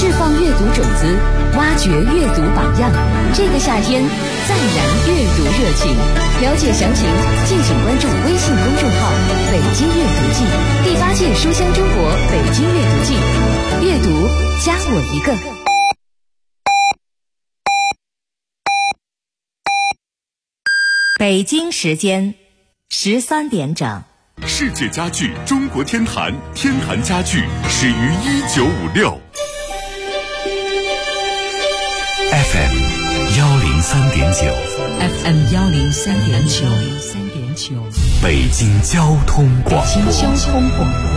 释放阅读种子，挖掘阅读榜样。这个夏天，再燃阅读热情。了解详情，敬请关注微信公众号“北京阅读季”，第8届书香中国北京阅读季，阅读加我一个。北京时间13点整。 世界家具中国天坛，天坛家具始于1956。FM 103.9 FM 103.9， 北京交通广播。 北京交通广播。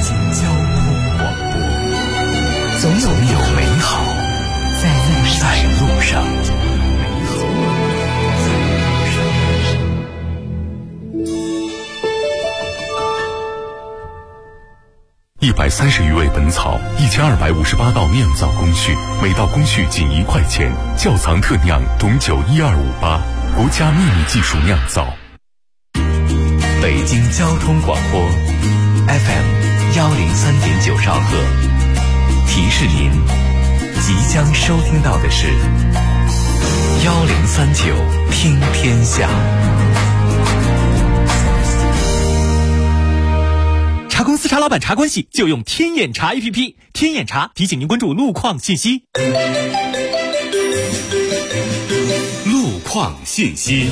总有美好在路上。130余味本草，1258道酿造工序，每道工序仅1块钱。窖藏特酿董酒12588，国家秘密技术酿造。北京交通广播 FM 103.9兆赫，提示您即将收听到的是1039听天下。 查公司查老板查关系就用天眼查 APP， 天眼查提醒您关注路况信息。 路况信息。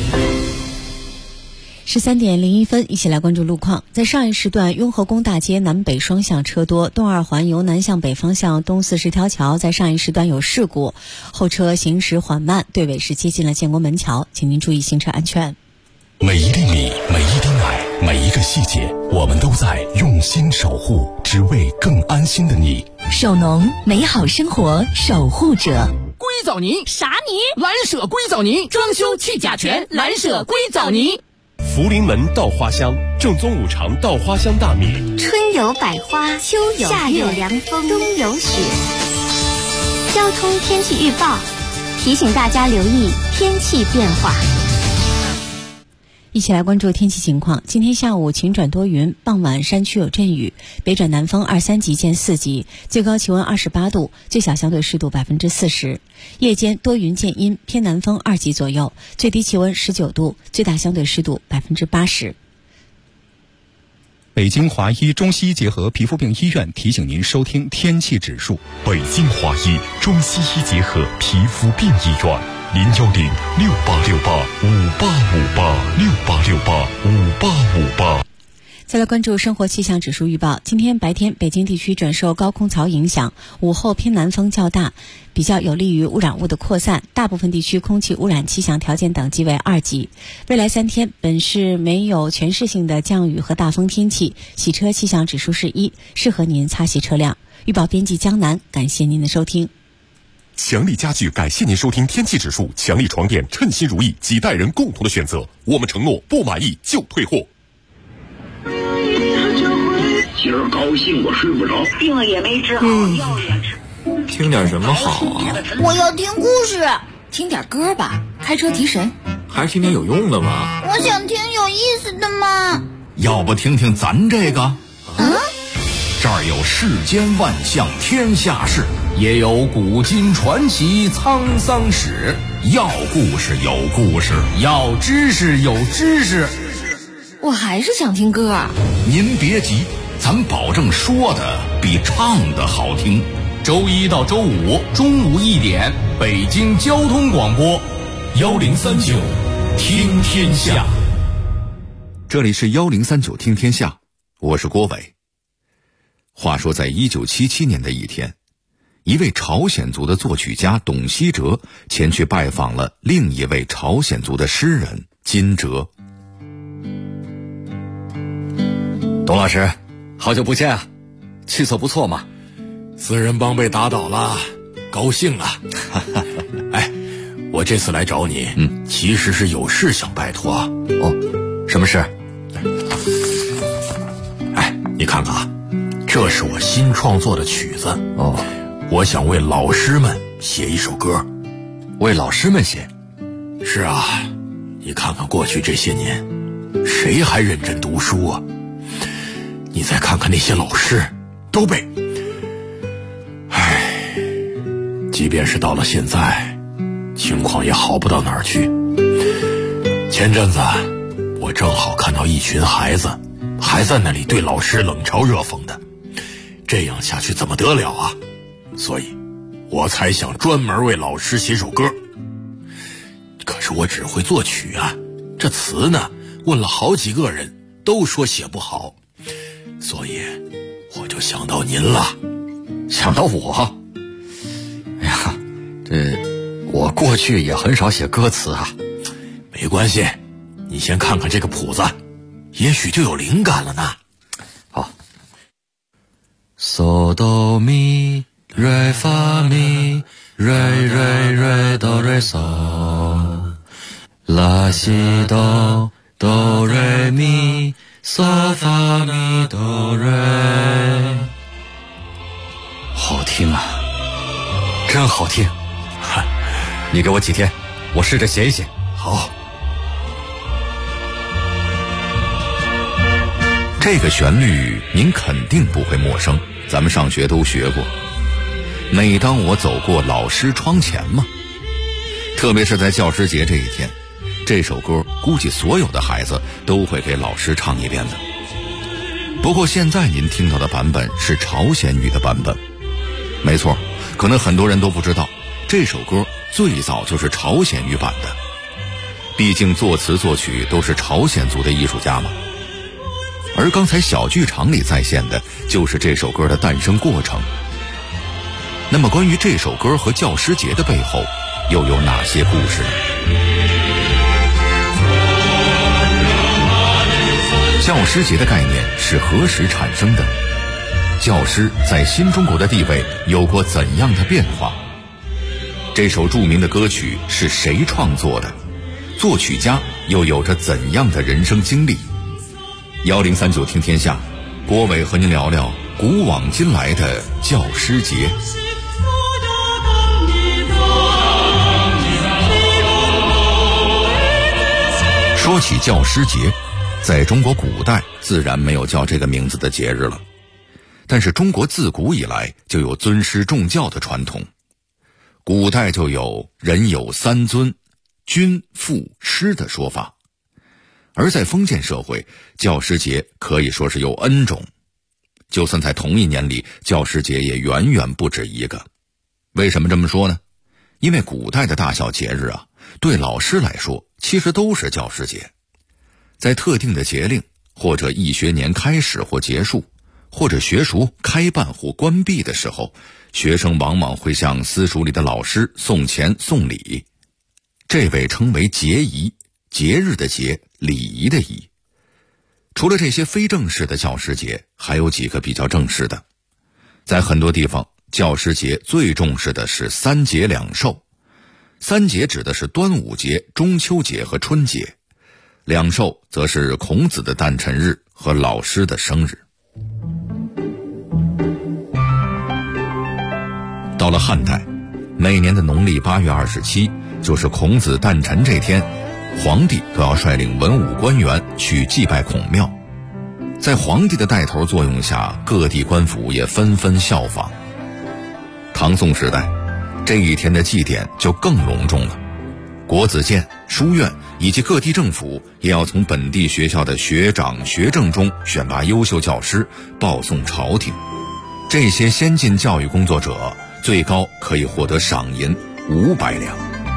13点01分，一起来关注路况。在上一时段，雍和宫大街南北双向车多，东二环由南向北方向东40条桥在上一时段有事故，后车行驶缓慢，队尾是接近了建国门桥，请您注意行车安全。 每一粒米，每一滴奶，每一个细节，我们都在用心守护，只为更安心的你。 首农，美好生活守护者。 硅藻泥啥泥？ 蓝舍硅藻泥，装修去甲醛，蓝舍硅藻泥。 福临门稻花香，正宗五常稻花香大米。 春有百花，秋有夏有凉风，冬有雪。交通天气预报提醒大家留意天气变化。 一起来关注天气情况。今天下午晴转多云，傍晚山区有阵雨，北转南风2、3级见4级，最高气温28度，最小相对湿度40%。夜间多云见阴，偏南风2级左右，最低气温19度，最大相对湿度80%。 北京华医中西医结合皮肤病医院提醒您收听天气指数。 北京华医中西医结合皮肤病医院。0106868586868 再来关注生活气象指数预报。今天白天北京地区转受高空槽影响，午后偏南风较大，比较有利于污染物的扩散，大部分地区空气污染气象条件等级为2级。未来3天本市没有全市性的降雨和大风天气，洗车气象指数是1，适合您擦洗车辆。预报编辑江南，感谢您的收听。 强力家具感谢您收听天气指数。强力床垫，称心如意，几代人共同的选择。我们承诺不满意就退货。 今儿高兴我睡不着， 病了也没治好，药也吃。 听点什么好啊？ 我要听故事。 听点歌吧，开车提神。 还是听点有用的吗？ 我想听有意思的嘛。 要不听听咱这个？这儿有世间万象天下事，也有古今传奇沧桑史。要故事有故事，要知识有知识。 我还是想听歌。 您别急，咱保证说的比唱的好听。周一到周五中午1点，北京交通广播1039听天下。 这里是1039听天下，我是郭伟。话说在1977年的一天，一位朝鲜族的作曲家董希哲前去拜访了另一位朝鲜族的诗人金哲。 董老师，好久不见啊，气色不错嘛。 四人帮被打倒了，高兴啊。哎，我这次来找你，其实是有事想拜托。 哦，什么事？ 哎，你看看啊，这是我新创作的曲子。 哦， 我想为老师们写一首歌。 为老师们写？ 是啊，你看看过去这些年，谁还认真读书啊？你再看看那些老师，都被…… 即便是到了现在，情况也好不到哪儿去。前阵子我正好看到一群孩子还在那里对老师冷嘲热讽的，这样下去怎么得了啊？所以我才想专门为老师写首歌。可是我只会作曲啊，这词呢，问了好几个人都说写不好，所以我就想到您了。 想到我？哎呀，我过去也很少写歌词啊。 没关系，你先看看这个谱子，也许就有灵感了呢。 好。嗦哆咪瑞发咪瑞瑞瑞哆瑞嗦，拉西哆哆瑞咪嗦发咪哆瑞。好听啊，真好听。你给我几天，我试着写一写。 好。 这个旋律您肯定不会陌生，咱们上学都学过。每当我走过老师窗前嘛，特别是在教师节这一天，这首歌估计所有的孩子都会给老师唱一遍的。不过现在您听到的版本是朝鲜语的版本。没错，可能很多人都不知道，这首歌最早就是朝鲜语版的。毕竟作词作曲都是朝鲜族的艺术家嘛。而刚才小剧场里再现的就是这首歌的诞生过程。那么关于这首歌和教师节的背后又有哪些故事呢？教师节的概念是何时产生的？教师在新中国的地位有过怎样的变化？这首著名的歌曲是谁创作的？作曲家又有着怎样的人生经历？1039听天下，郭伟和您聊聊古往今来的教师节。说起教师节，在中国古代自然没有叫这个名字的节日了，但是中国自古以来就有尊师重教的传统。古代就有人有三尊，君、父、师的说法。而在封建社会，教师节可以说是有 N 种，就算在同一年里，教师节也远远不止一个。为什么这么说呢？因为古代的大小节日啊，对老师来说其实都是教师节。在特定的节令，或者一学年开始或结束，或者学塾开办或关闭的时候，学生往往会向私塾里的老师送钱送礼，这被称为节仪，节日的节，礼仪的仪。除了这些非正式的教师节，还有几个比较正式的。在很多地方，教师节最重视的是3节2寿。3节指的是端午节、中秋节和春节，2寿则是孔子的诞辰日和老师的生日。到了汉代，每年的农历8月27，就是孔子诞辰这天，皇帝都要率领文武官员去祭拜孔庙。在皇帝的带头作用下，各地官府也纷纷效仿。唐宋时代，这一天的祭典就更隆重了，国子监、书院以及各地政府也要从本地学校的学长学政中选拔优秀教师，报送朝廷。这些先进教育工作者最高可以获得赏银500两。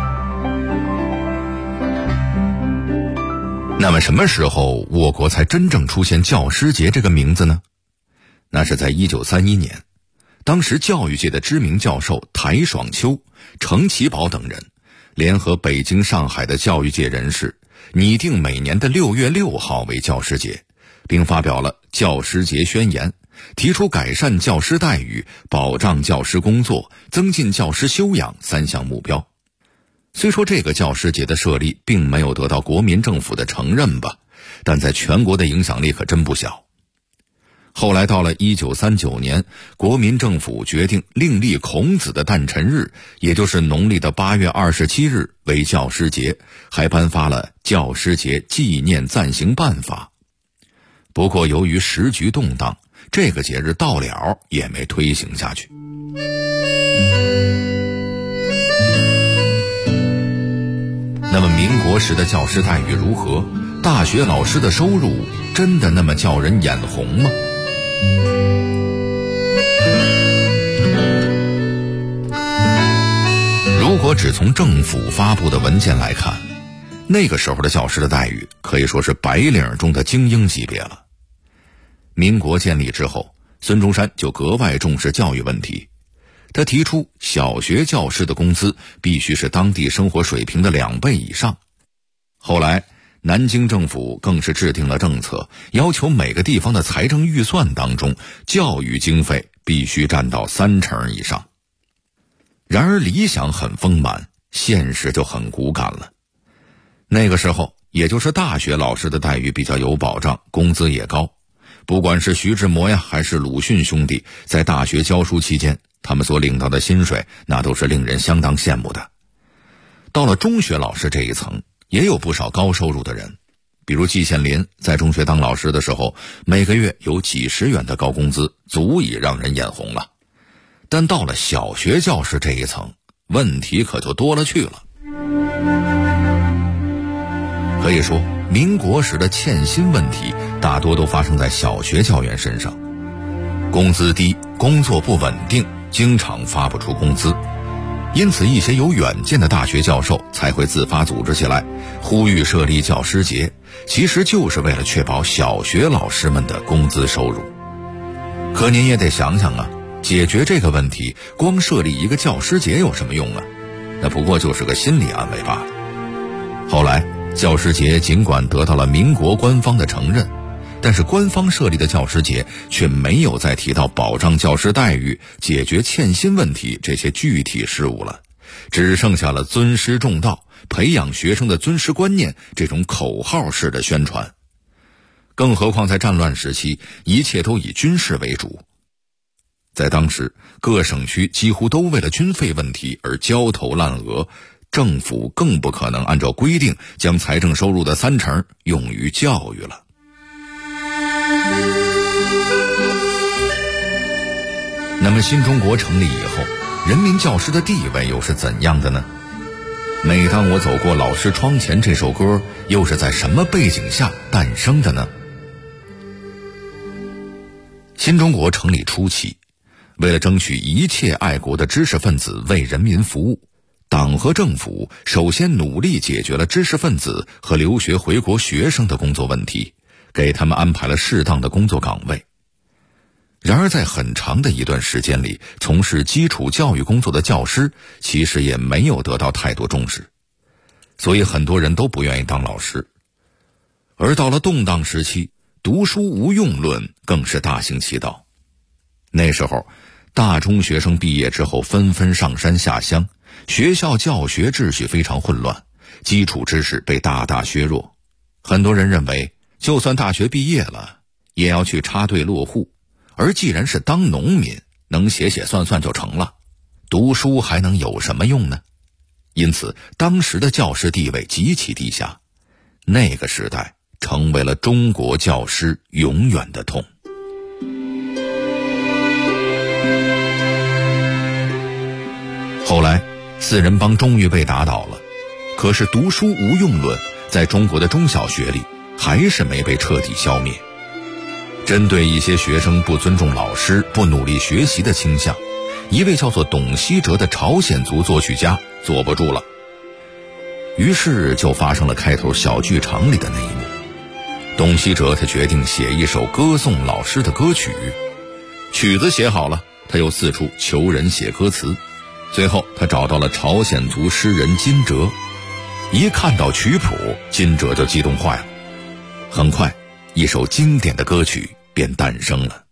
那么什么时候我国才真正出现教师节这个名字呢？那是在1931年，当时教育界的知名教授台爽秋、程其宝等人联合北京、上海的教育界人士，拟定每年的6月6号为教师节，并发表了教师节宣言，提出改善教师待遇、保障教师工作、增进教师修养3项目标。虽说这个教师节的设立并没有得到国民政府的承认吧，但在全国的影响力可真不小。后来到了1939年，国民政府决定另立孔子的诞辰日，也就是农历的8月27日为教师节，还颁发了教师节纪念暂行办法。不过由于时局动荡，这个节日到了也没推行下去。 国时的教师待遇如何？大学老师的收入真的那么叫人眼红吗？如果只从政府发布的文件来看，那个时候的教师的待遇可以说是白领中的精英级别了。民国建立之后，孙中山就格外重视教育问题，他提出小学教师的工资必须是当地生活水平的2倍以上。后来南京政府更是制定了政策，要求每个地方的财政预算当中，教育经费必须占到30%以上。然而理想很丰满，现实就很骨感了。那个时候也就是大学老师的待遇比较有保障，工资也高。不管是徐志摩呀还是鲁迅兄弟，在大学教书期间，他们所领到的薪水那都是令人相当羡慕的。到了中学老师这一层，也有不少高收入的人，比如季羡林在中学当老师的时候，每个月有几十元的高工资，足以让人眼红了。但到了小学教师这一层，问题可就多了去了。可以说民国时的欠薪问题大多都发生在小学教员身上，工资低，工作不稳定，经常发不出工资。因此一些有远见的大学教授才会自发组织起来，呼吁设立教师节，其实就是为了确保小学老师们的工资收入。可您也得想想啊，解决这个问题光设立一个教师节有什么用啊？那不过就是个心理安慰罢了。后来教师节尽管得到了民国官方的承认，但是官方设立的教师节却没有再提到保障教师待遇、解决欠薪问题这些具体事务了，只剩下了尊师重道、培养学生的尊师观念这种口号式的宣传。更何况在战乱时期，一切都以军事为主。在当时，各省区几乎都为了军费问题而焦头烂额，政府更不可能按照规定将财政收入的30%用于教育了。那么新中国成立以后，人民教师的地位又是怎样的呢？每当我走过老师窗前这首歌又是在什么背景下诞生的呢？新中国成立初期，为了争取一切爱国的知识分子为人民服务，党和政府首先努力解决了知识分子和留学回国学生的工作问题，给他们安排了适当的工作岗位。然而在很长的一段时间里，从事基础教育工作的教师其实也没有得到太多重视，所以很多人都不愿意当老师。而到了动荡时期，读书无用论更是大行其道。那时候大中学生毕业之后纷纷上山下乡，学校教学秩序非常混乱，基础知识被大大削弱。很多人认为就算大学毕业了也要去插队落户，而既然是当农民，能写写算算就成了，读书还能有什么用呢？因此当时的教师地位极其低下，那个时代成为了中国教师永远的痛。后来四人帮终于被打倒了，可是读书无用论在中国的中小学里还是没被彻底消灭。针对一些学生不尊重老师、不努力学习的倾向，一位叫做董希哲的朝鲜族作曲家坐不住了，于是就发生了开头小剧场里的那一幕。董希哲他决定写一首歌颂老师的歌曲，曲子写好了，他又四处求人写歌词，最后他找到了朝鲜族诗人金哲，一看到曲谱，金哲就激动坏了。很快一首经典的歌曲便诞生了。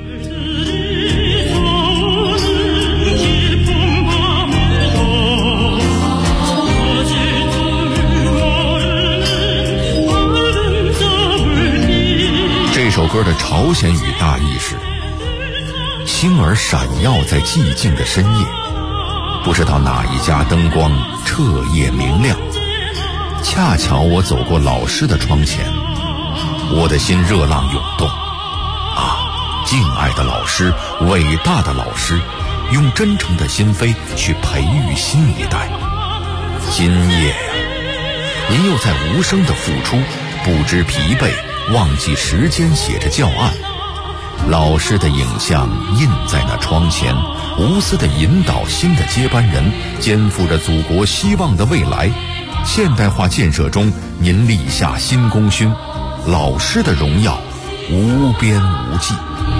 这首歌的朝鲜语大意是：星儿闪耀在寂静的深夜，不知道哪一家灯光彻夜明亮，恰巧我走过老师的窗前，我的心热浪涌动啊！敬爱的老师，伟大的老师，用真诚的心扉去培育新一代。今夜您又在无声的付出，不知疲惫，忘记时间写着教案。老师的影像印在那窗前，无私地引导新的接班人，肩负着祖国希望的未来。现代化建设中，您立下新功勋，老师的荣耀无边无际。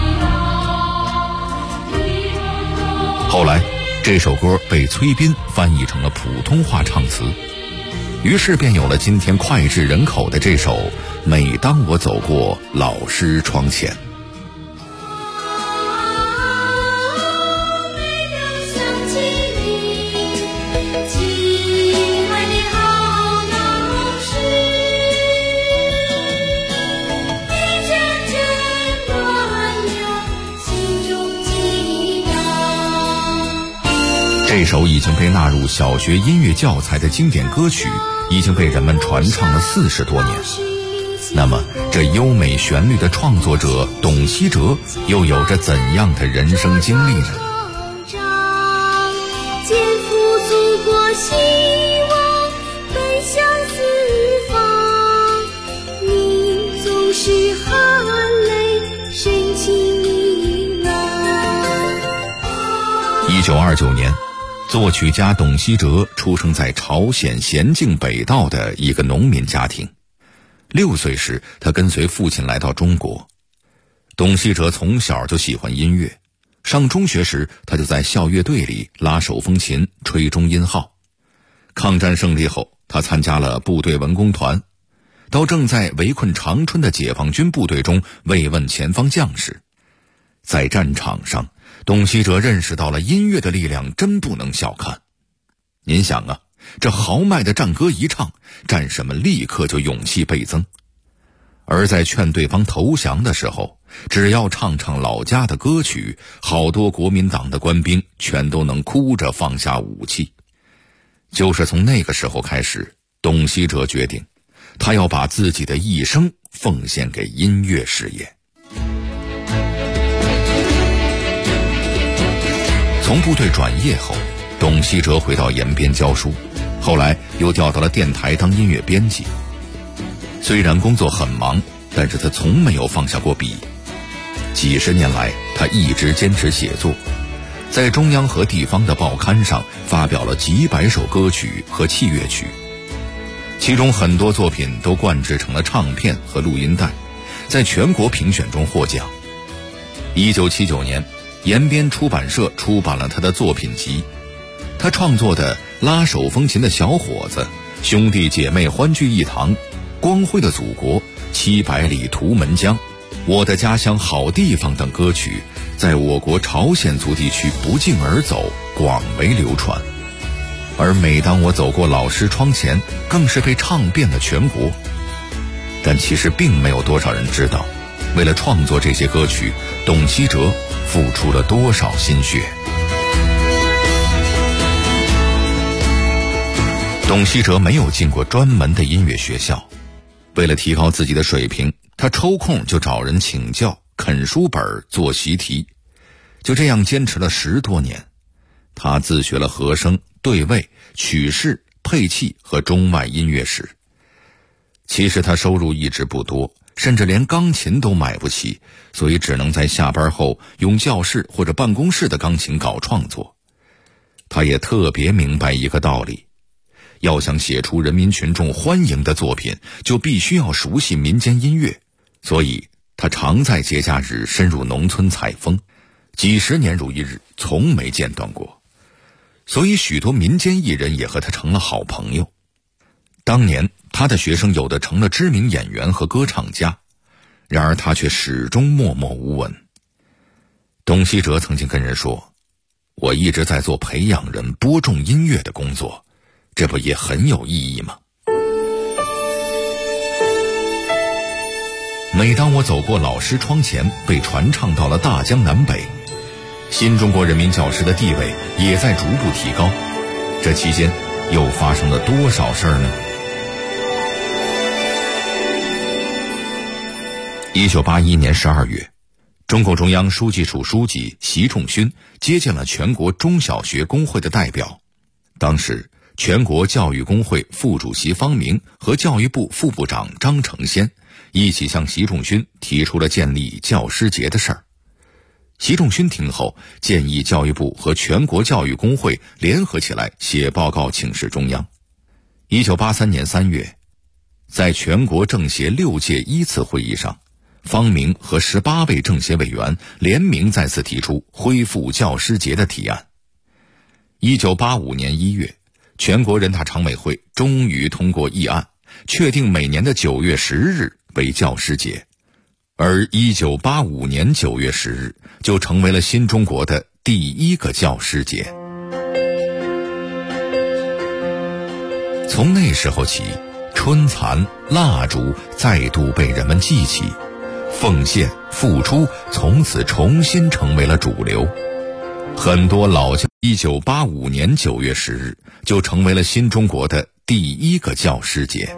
后来，这首歌被崔斌翻译成了普通话唱词，于是便有了今天脍炙人口的这首《每当我走过老师窗前》。这首已经被纳入小学音乐教材的经典歌曲，已经被人们传唱了40多年。那么，这优美旋律的创作者董希哲又有着怎样的人生经历呢？ 肩负祖国希望，奔向四方，你总是含泪深情呢 1929年。作曲家董希哲出生在朝鲜咸镜北道的一个农民家庭。6岁时，他跟随父亲来到中国。董希哲从小就喜欢音乐，上中学时，他就在校乐队里拉手风琴、吹中音号。抗战胜利后，他参加了部队文工团，到正在围困长春的解放军部队中慰问前方将士。在战场上，董希哲认识到了音乐的力量真不能小看。您想啊，这豪迈的战歌一唱，战士们立刻就勇气倍增。而在劝对方投降的时候，只要唱唱老家的歌曲，好多国民党的官兵全都能哭着放下武器。就是从那个时候开始，董希哲决定，他要把自己的一生奉献给音乐事业。从部队转业后，董希哲回到延边教书，后来又调到了电台当音乐编辑。虽然工作很忙，但是他从没有放下过笔。几十年来，他一直坚持写作，在中央和地方的报刊上发表了几百首歌曲和器乐曲，其中很多作品都灌制成了唱片和录音带，在全国评选中获奖。1979年，延边出版社出版了他的作品集，他创作的《拉手风琴的小伙子》、兄弟姐妹欢聚一堂、光辉的祖国、700里图门江、我的家乡好地方等歌曲，在我国朝鲜族地区不胫而走，广为流传。而每当我走过老师窗前，更是被唱遍了全国。但其实并没有多少人知道，为了创作这些歌曲，董希哲付出了多少心血。董希哲没有进过专门的音乐学校，为了提高自己的水平，他抽空就找人请教，啃书本，做习题。就这样坚持了10多年，他自学了和声、对位、曲式、配器和中外音乐史。其实他收入一直不多，甚至连钢琴都买不起，所以只能在下班后用教室或者办公室的钢琴搞创作。他也特别明白一个道理，要想写出人民群众欢迎的作品，就必须要熟悉民间音乐，所以他常在节假日深入农村采风，几十年如一日，从没间断过。所以许多民间艺人也和他成了好朋友。当年他的学生有的成了知名演员和歌唱家，然而他却始终默默无闻。董希哲曾经跟人说，我一直在做培养人播种音乐的工作，这不也很有意义吗？每当我走过老师窗前，被传唱到了大江南北，新中国人民教师的地位也在逐步提高。这期间又发生了多少事儿呢？1981年12月，中共中央书记处书记习仲勋接见了全国中小学工会的代表。当时全国教育工会副主席方明和教育部副部长张成先一起向习仲勋提出了建立教师节的事儿。习仲勋听后建议教育部和全国教育工会联合起来写报告请示中央。1983年3月，在全国政协6届1次会议上，方明和18位政协委员联名再次提出恢复教师节的提案。1985年1月，全国人大常委会终于通过议案，确定每年的9月10日为教师节，而1985年9月10日就成为了新中国的第1个教师节。从那时候起，春蚕、蜡烛再度被人们记起，奉献、付出从此重新成为了主流。很多老教1985年9月10日就成为了新中国的第1个教师节。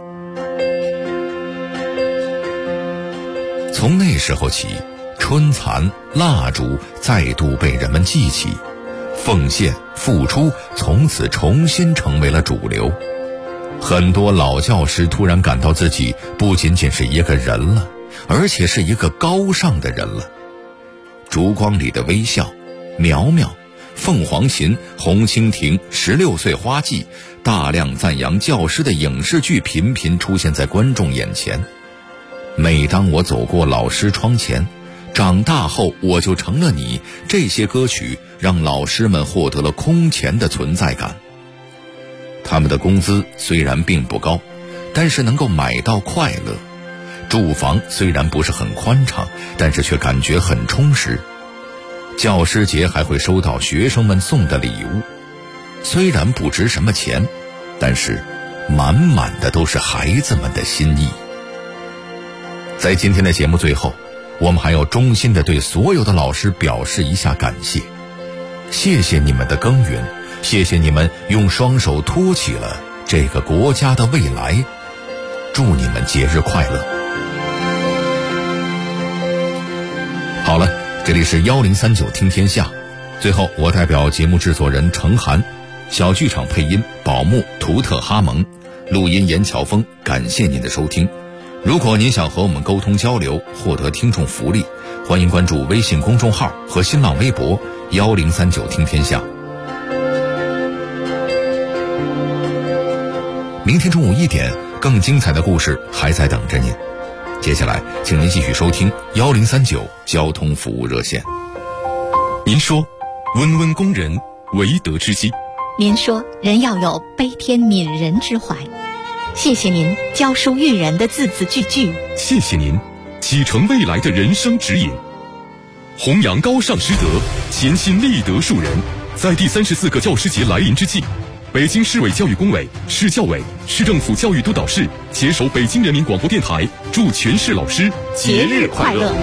从那时候起，春蚕、蜡烛再度被人们记起，奉献、付出从此重新成为了主流。很多老教师突然感到自己不仅仅是一个人了，而且是一个高尚的人了。烛光里的微笑，苗苗、凤凰琴、红蜻蜓、16岁花季，大量赞扬教师的影视剧频频出现在观众眼前。每当我走过老师窗前，长大后我就成了你，这些歌曲让老师们获得了空前的存在感。他们的工资虽然并不高，但是能够买到快乐。住房虽然不是很宽敞，但是却感觉很充实。教师节还会收到学生们送的礼物，虽然不值什么钱，但是满满的都是孩子们的心意。在今天的节目最后，我们还要衷心地对所有的老师表示一下感谢。谢谢你们的耕耘，谢谢你们用双手托起了这个国家的未来。祝你们节日快乐。好了，这里是1039听天下。最后，我代表节目制作人程涵，小剧场配音宝木、图特哈蒙，录音严乔峰，感谢您的收听。如果您想和我们沟通交流，获得听众福利，欢迎关注微信公众号和新浪微博1039听天下。明天中午1点，更精彩的故事还在等着您。接下来，请您继续收听1039交通服务热线。 您说，温温工人，为德之基。 您说，人要有悲天悯人之怀。谢谢您教书育人的字字句句。 谢谢您启程未来的人生指引。弘扬高尚师德，潜心立德树人。在第34个教师节来临之际，北京市委教育工委、市教委、市政府教育督导室携手北京人民广播电台，祝全市老师节日快乐。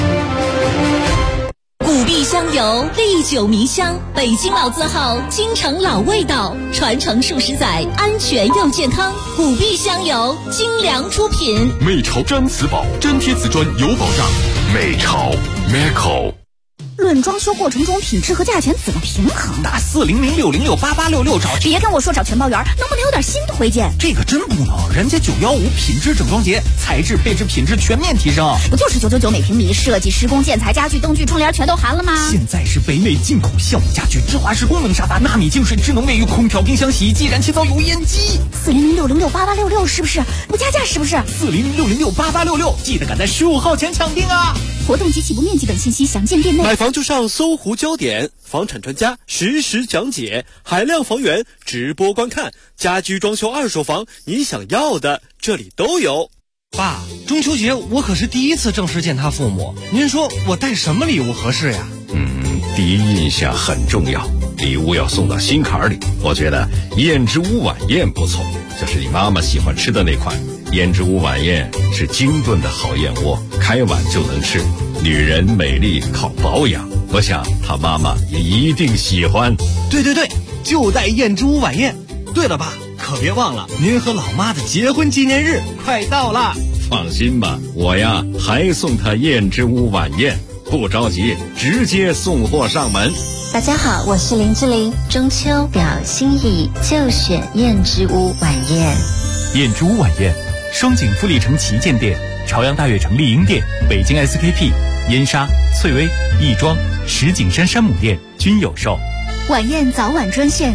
古壁香油，历久弥香，北京老字号，京城老味道，传承数十载，安全又健康。古壁香油，精良出品。 美潮毡瓷宝，粘贴瓷砖有保障。美潮 Meco。 论装修过程中品质和价钱怎么平衡？ 打4006068866找。 别跟我说找全包员，能不能有点新推荐？ 这个真不能，人家915品质整装节，材质、配置、品质全面提升。 不就是999每平米，设计、施工、建材、家具、灯具、窗帘全都含了吗？ 现在是北美进口效果家具，芝华士功能沙发，纳米净水、智能卫浴、空调、冰箱、洗衣机、燃气灶、油烟机。 4006068866是不是？不加价是不是 ？4006068866，记得赶在15号前抢定啊！ 活动及起步面积等信息详见店内。 买房就上搜狐焦点，房产专家实时讲解，海量房源直播观看，家居装修二手房，你想要的这里都有。 爸，中秋节我可是第一次正式见他父母，您说我带什么礼物合适呀？ 第一印象很重要，礼物要送到心坎里。我觉得燕之屋晚宴不错，就是你妈妈喜欢吃的那款。燕之屋晚宴是精炖的好燕窝，开碗就能吃。女人美丽靠保养，我想她妈妈也一定喜欢。 对，就带燕之屋晚宴。对了，爸，可别忘了您和老妈的结婚纪念日快到了。 放心吧，我呀还送她燕之屋晚宴。 不着急，直接送货上门。 大家好，我是林志玲。中秋表心意，就选燕之屋晚宴。 燕之屋晚宴，双井富力城旗舰店、朝阳大悦城丽婴店、北京 SKP、燕莎、翠微、亦庄、石景山山姆店均有售。 晚宴早晚专线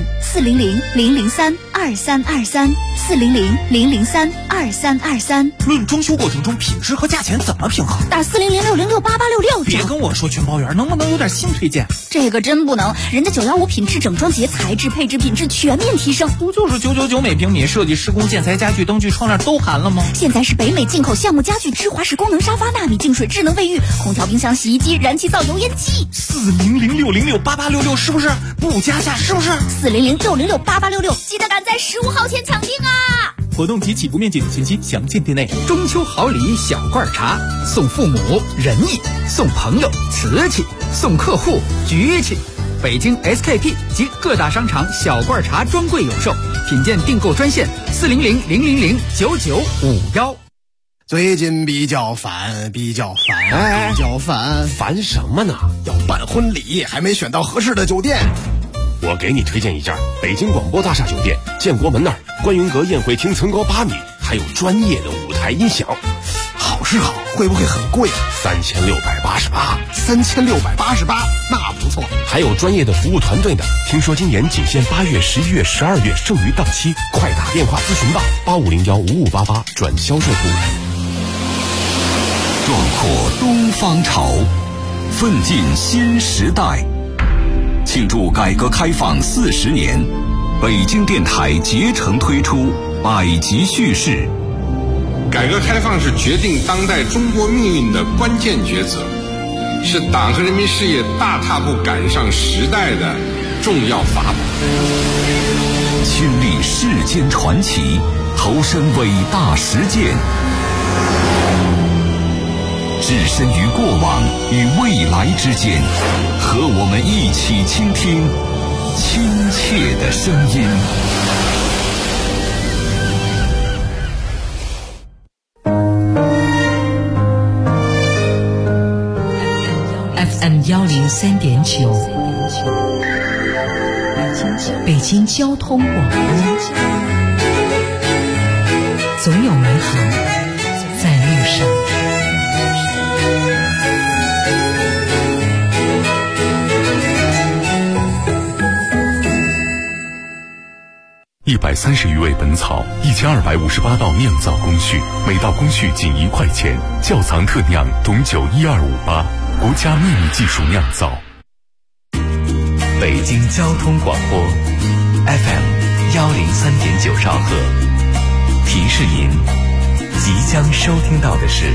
400-003-2323，400-003-2323。 论装修过程中品质和价钱怎么平衡？ 打400-606-8866。 别跟我说全包圆，能不能有点新推荐？ 这个真不能，人家915品质整装节，材质配置品质全面提升。 不就是999每平米，设计施工建材家具灯具窗帘都含了吗？ 现在是北美进口橡木家具、芝华士功能沙发、纳米净水、智能卫浴、空调、冰箱、洗衣机、燃气灶、油烟机。 400-606-8866是不是？不加价是不是 ？400-606-8866，记得赶在15号前抢订啊！ 活动及起步面积等信息详见店内。 中秋好礼小罐茶，送父母仁义，送朋友瓷器，送客户局气。北京 SKP 及各大商场小罐茶专柜有售，品鉴订购专线400-000-9951。 最近比较烦， 烦什么呢？ 要办婚礼，还没选到合适的酒店。 我给你推荐一家北京广播大厦酒店，建国门那儿观云阁宴会厅层高8米，还有专业的舞台音响。 好是好，会不会很贵啊？3688，那不错。 还有专业的服务团队呢。听说今年仅限8月、11月、12月，剩余档期，快打电话咨询吧，85015588转销售部。 壮阔东方潮，奋进新时代。庆祝改革开放40年，北京电台竭诚推出百集叙事。 改革开放是决定当代中国命运的关键抉择，是党和人民事业大踏步赶上时代的重要法宝。 亲历世间传奇，投身伟大实践，置身于过往与未来之间，和我们一起倾听亲切的声音。 FM 103.9，北京交通广播，总有美好在路上。 130余味本草，1258道酿造工序，每道工序仅1块钱。窖藏特酿董酒12588，国家秘密技术酿造。 北京交通广播 FM 103.9兆赫，提示您即将收听到的是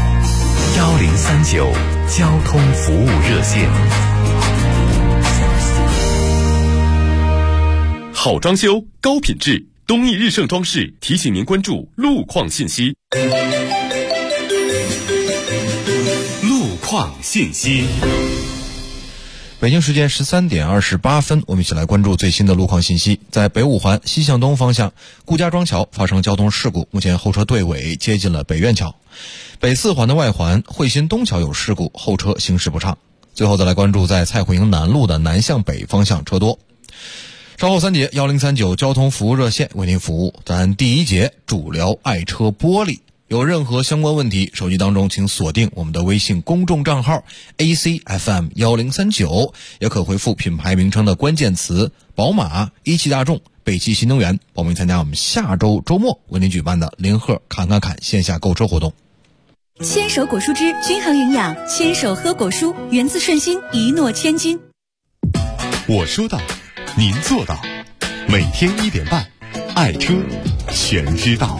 1039交通服务热线。 好装修，高品质，东义日盛装饰提醒您关注路况信息。路况信息。 北京时间13点28分，我们一起来关注最新的路况信息。在北五环西向东方向，顾家庄桥发生交通事故，目前后车队尾接近了北苑桥。北四环的外环汇鑫东桥有事故，后车行驶不畅。最后再来关注在蔡慧营南路的南向北方向车多。稍后3节1039交通服务热线为您服务。咱第一节主聊爱车玻璃，有任何相关问题，手机当中请锁定我们的微信公众账号 ACFM1039，也可回复品牌名称的关键词宝马、一汽大众、北汽新能源，报名参加我们下周周末为您举办的联合侃线下购车活动。 牵手果蔬汁均衡营养，牵手喝果蔬，源自顺心，一诺千金。 我说到，您做到。每天1点半，爱车全知道。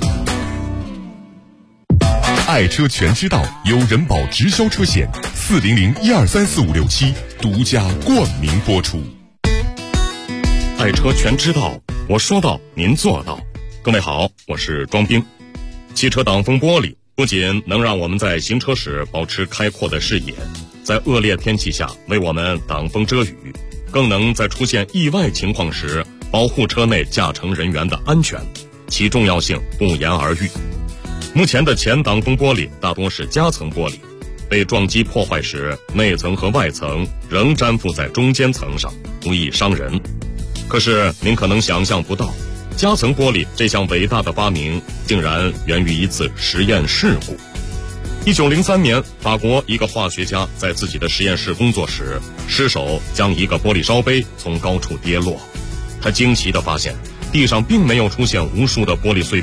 爱车全知道由人保直销车险400-1234567独家冠名播出。爱车全知道，我说到您做到。各位好，我是庄兵。汽车挡风玻璃不仅能让我们在行车时保持开阔的视野，在恶劣天气下为我们挡风遮雨，更能在出现意外情况时保护车内驾乘人员的安全，其重要性不言而喻。目前的前挡风玻璃大多是夹层玻璃， 被撞击破坏时，内层和外层仍粘附在中间层上，无易伤人。可是您可能想象不到，夹层玻璃这项伟大的发明竟然源于一次实验事故。1903年，法国一个化学家在自己的实验室工作时，失手将一个玻璃烧杯从高处跌落。他惊奇地发现，地上并没有出现无数的玻璃碎